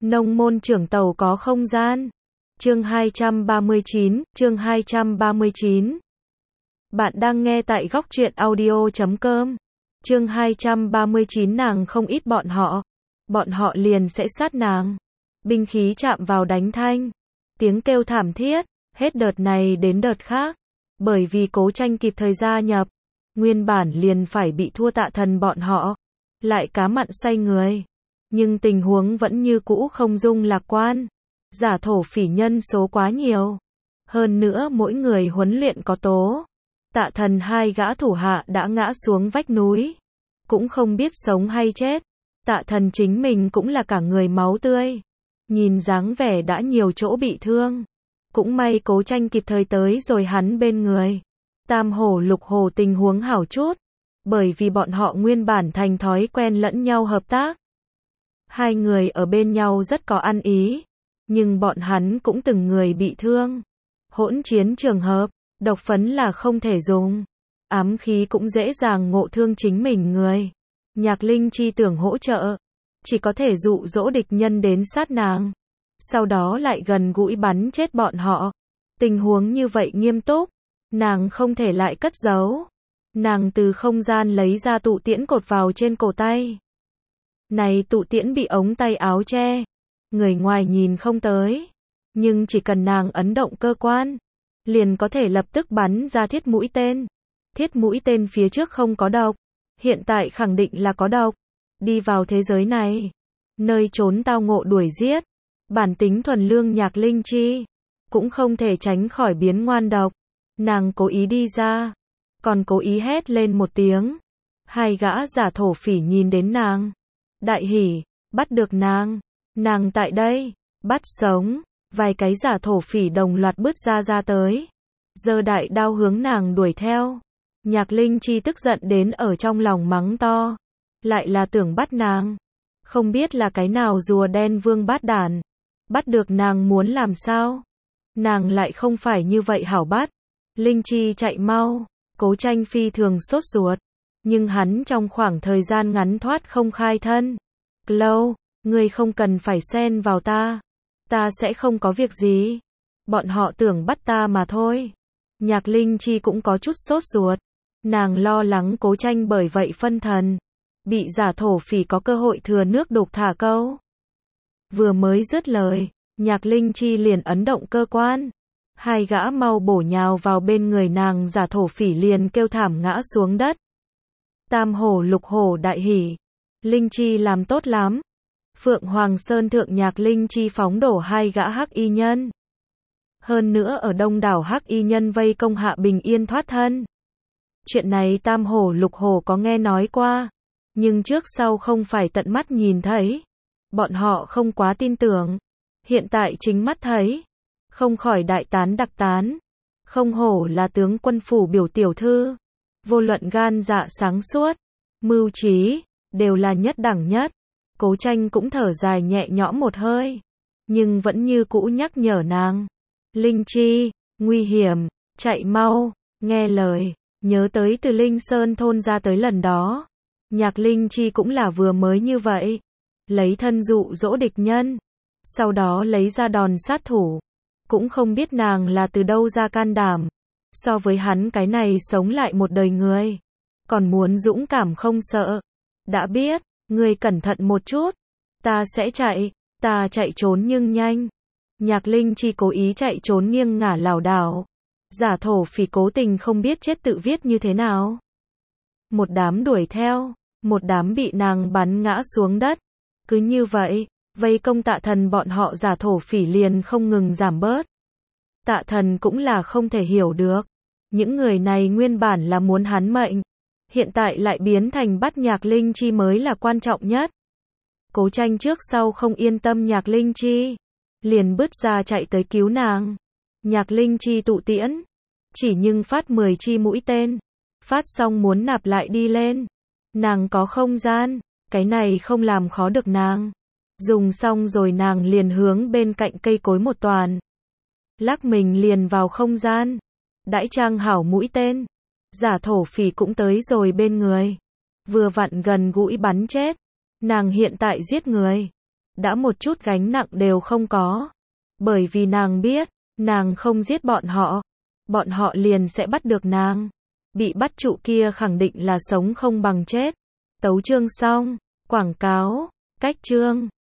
Nông môn trưởng tàu có không gian. Chương 239. Bạn đang nghe tại góc truyện audio.com. Chương 239 nàng không ít bọn họ liền sẽ sát nàng. Binh khí chạm vào đánh thanh. Tiếng kêu thảm thiết, hết đợt này đến đợt khác. Bởi vì Cố Tranh kịp thời gia nhập, nguyên bản liền phải bị thua Tạ Thần bọn họ. Lại cá mặn xoay người. Nhưng tình huống vẫn như cũ không dung lạc quan. Giả thổ phỉ nhân số quá nhiều. Hơn nữa mỗi người huấn luyện có tố. Tạ Thần hai gã thủ hạ đã ngã xuống vách núi. Cũng không biết sống hay chết. Tạ Thần chính mình cũng là cả người máu tươi. Nhìn dáng vẻ đã nhiều chỗ bị thương. Cũng may Cố Tranh kịp thời tới rồi hắn bên người. Tam hổ lục hổ tình huống hảo chút. Bởi vì bọn họ nguyên bản thành thói quen lẫn nhau hợp tác. Hai người ở bên nhau rất có ăn ý. Nhưng bọn hắn cũng từng người bị thương. Hỗn chiến trường hợp, độc phấn là không thể dùng. Ám khí cũng dễ dàng ngộ thương chính mình người. Nhạc Linh Chi tưởng hỗ trợ. Chỉ có thể dụ dỗ địch nhân đến sát nàng. Sau đó lại gần gũi bắn chết bọn họ. Tình huống như vậy nghiêm túc. Nàng không thể lại cất giấu. Nàng từ không gian lấy ra tụ tiễn cột vào trên cổ tay. Này tụ tiễn bị ống tay áo che. Người ngoài nhìn không tới. Nhưng chỉ cần nàng ấn động cơ quan. Liền có thể lập tức bắn ra thiết mũi tên. Thiết mũi tên phía trước không có độc. Hiện tại khẳng định là có độc. Đi vào thế giới này. Nơi trốn tao ngộ đuổi giết. Bản tính thuần lương Nhạc Linh Chi. Cũng không thể tránh khỏi biến ngoan độc. Nàng cố ý đi ra. Còn cố ý hét lên một tiếng. Hai gã giả thổ phỉ nhìn đến nàng. Đại hỉ, bắt được nàng. Nàng tại đây, bắt sống. Vài cái giả thổ phỉ đồng loạt bứt ra tới. Giơ đại đao hướng nàng đuổi theo. Nhạc Linh Chi tức giận đến ở trong lòng mắng to. Lại là tưởng bắt nàng. Không biết là cái nào rùa đen vương bát đản. Bắt được nàng muốn làm sao? Nàng lại không phải như vậy hảo bắt. Linh Chi chạy mau. Cố Tranh phi thường sốt ruột. Nhưng hắn trong khoảng thời gian ngắn thoát không khai thân. Lâu, ngươi không cần phải xen vào ta. Ta sẽ không có việc gì. Bọn họ tưởng bắt ta mà thôi. Nhạc Linh Chi cũng có chút sốt ruột. Nàng lo lắng Cố Tranh bởi vậy phân thần. Bị giả thổ phỉ có cơ hội thừa nước đục thả câu. Vừa mới dứt lời, Nhạc Linh Chi liền ấn động cơ quan. Hai gã mau bổ nhào vào bên người nàng, giả thổ phỉ liền kêu thảm ngã xuống đất. Tam hổ lục hổ đại hỉ. Linh Chi làm tốt lắm. Phượng Hoàng Sơn thượng Nhạc Linh Chi phóng đổ hai gã hắc y nhân. Hơn nữa ở đông đảo hắc y nhân vây công hạ bình yên thoát thân. Chuyện này tam hổ lục hổ có nghe nói qua. Nhưng trước sau không phải tận mắt nhìn thấy. Bọn họ không quá tin tưởng. Hiện tại chính mắt thấy. Không khỏi đại tán đặc tán. Không hổ là tướng quân phủ biểu tiểu thư. Vô luận gan dạ sáng suốt. Mưu trí. Đều là nhất đẳng nhất. Cố Tranh cũng thở dài nhẹ nhõm một hơi. Nhưng vẫn như cũ nhắc nhở nàng. Linh Chi, nguy hiểm, chạy mau, nghe lời. Nhớ tới từ Linh Sơn thôn ra tới lần đó. Nhạc Linh Chi cũng là vừa mới như vậy. Lấy thân dụ dỗ địch nhân. Sau đó lấy ra đòn sát thủ. Cũng không biết nàng là từ đâu ra can đảm. So với hắn cái này sống lại một đời người. Còn muốn dũng cảm không sợ. Đã biết, ngươi cẩn thận một chút. Ta sẽ chạy. Ta chạy trốn nhưng nhanh. Nhạc Linh Chi cố ý chạy trốn nghiêng ngả lảo đảo. Giả thổ phỉ cố tình không biết chết tự viết như thế nào. Một đám đuổi theo. Một đám bị nàng bắn ngã xuống đất. Cứ như vậy, vây công Tạ Thần bọn họ giả thổ phỉ liền không ngừng giảm bớt. Tạ Thần cũng là không thể hiểu được. Những người này nguyên bản là muốn hắn mệnh. Hiện tại lại biến thành bắt Nhạc Linh Chi mới là quan trọng nhất. Cố Tranh trước sau không yên tâm Nhạc Linh Chi. Liền bứt ra chạy tới cứu nàng. Nhạc Linh Chi tụ tiễn. Chỉ nhưng phát 10 chi mũi tên. Phát xong muốn nạp lại đi lên. Nàng có không gian. Cái này không làm khó được nàng. Dùng xong rồi nàng liền hướng bên cạnh cây cối một toàn. Lắc mình liền vào không gian. Đãi trang hảo mũi tên. Giả thổ phỉ cũng tới rồi bên người. Vừa vặn gần gũi bắn chết. Nàng hiện tại giết người. đã một chút gánh nặng đều không có. Bởi vì nàng biết, nàng không giết bọn họ liền sẽ bắt được nàng. Bị bắt trụ kia khẳng định là sống không bằng chết. Tấu chương xong, quảng cáo, cách chương.